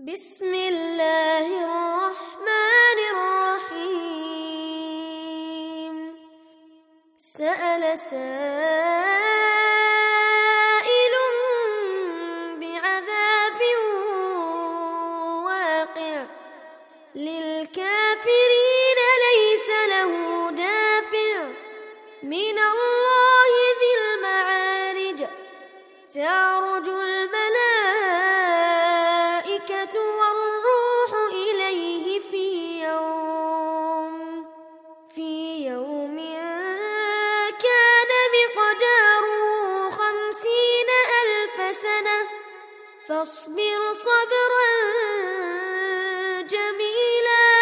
بسم الله الرحمن الرحيم. سأل سائل بعذاب واقع للكافرين ليس له دافع من الله ذي المعارج. تعرج الملائكة والروح إليه في يوم كان مقداره 50,000 سنة. فاصبر صبرا جميلا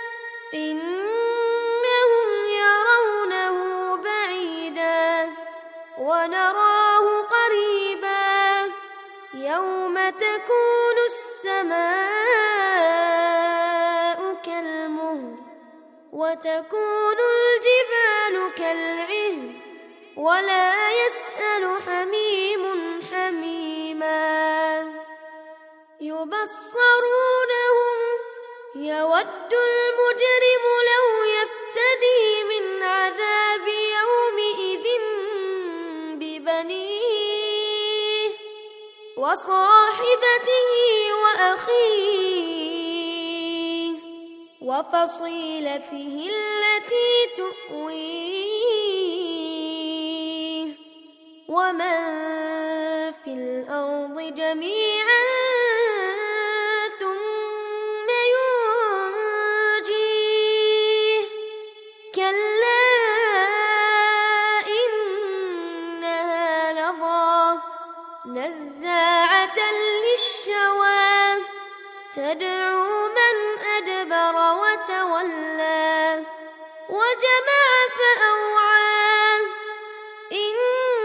إنهم يرونه بعيدا ونراه قريبا. يوم تكون السماء كالمهل وتكون الجبال كالعهن ولا يسأل حميم حميما. يبصرونهم يود المجرم لو يفتدي من عذاب يومئذ ببنيه وصاحبته وأخيه وفصيلته التي تؤويه ومن في الأرض جميعا ثم ينجيه. كلا إنها لظى نزاعة للشوى تدعو من أدبر وتولى وجمع فأوعى. إن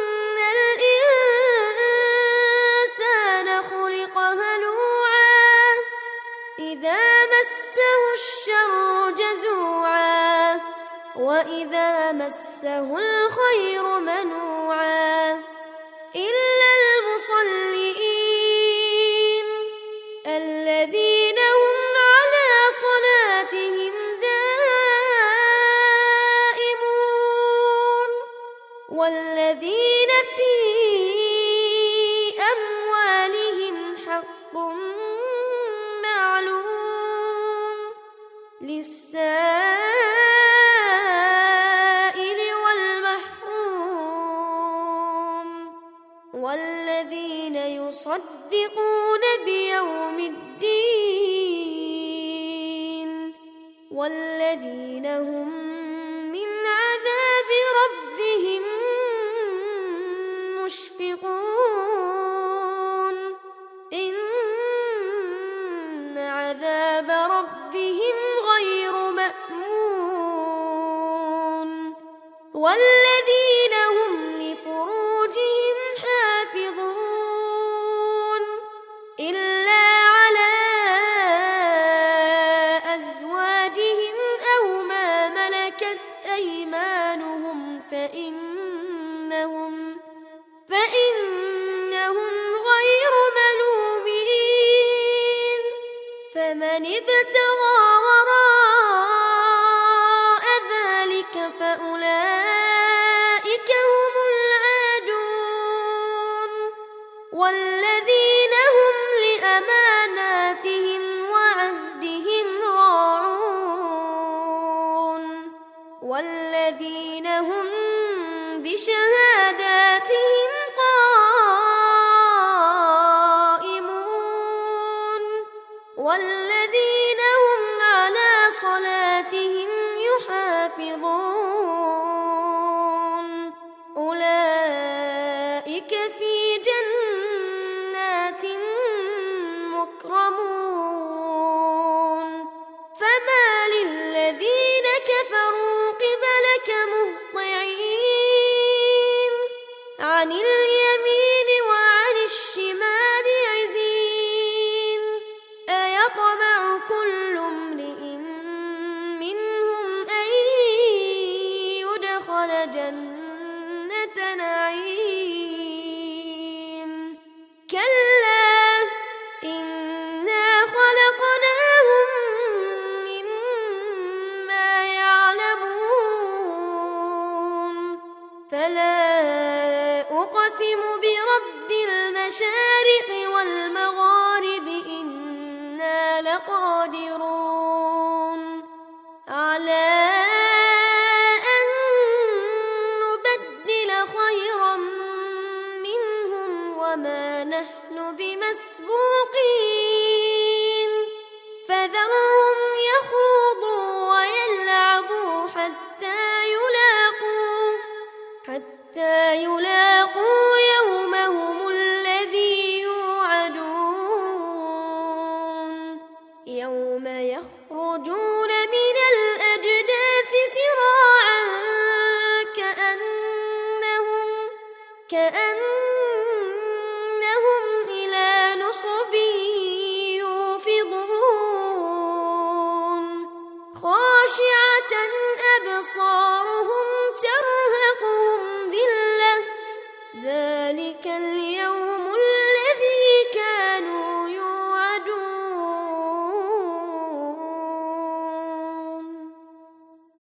الإنسان خلق هلوعا إذا مسه الشر جزوعا وإذا مسه الخير منوعا. إلا المصلين الذين هم على صلاتهم دائمون والذين في أموالهم حق معلوم للسائل والمحروم. والذين يصدقون بيوم الدين والذين هم من عذاب ربهم مشفقون. إن عذاب ربهم غير مأمون. والذين هم لفروجهم حافظون إلا على أزواجهم أو ما ملكت أيمانهم فإنهم غير ملومين. فمن ابتغى وراء ذلك فأولئك هم العادون. والذين هم لأماناتهم وعهدهم راعون والذين هم بشهاداتهم قائمون والذين هم على صلاتهم يحافظون. أولئك في جنات مكرمون. فما للذين كفروا قبلك مهطعين عن اليمين وعن الشمال عزين. أيطمع أقسم برب المشارق والمغارب إنا لقادرون على أن نبدل خيرا منهم وما نحن بمسبوقين فذرهم يخوضوا ويلعبوا حتى يلاقوا يومهم الذي يوعدون يوم يخرجون من الأجداث سراعا كأنهم إلى نصب يوفضون خاشعة أبصارهم ترهقهم ذلة ذلك اليوم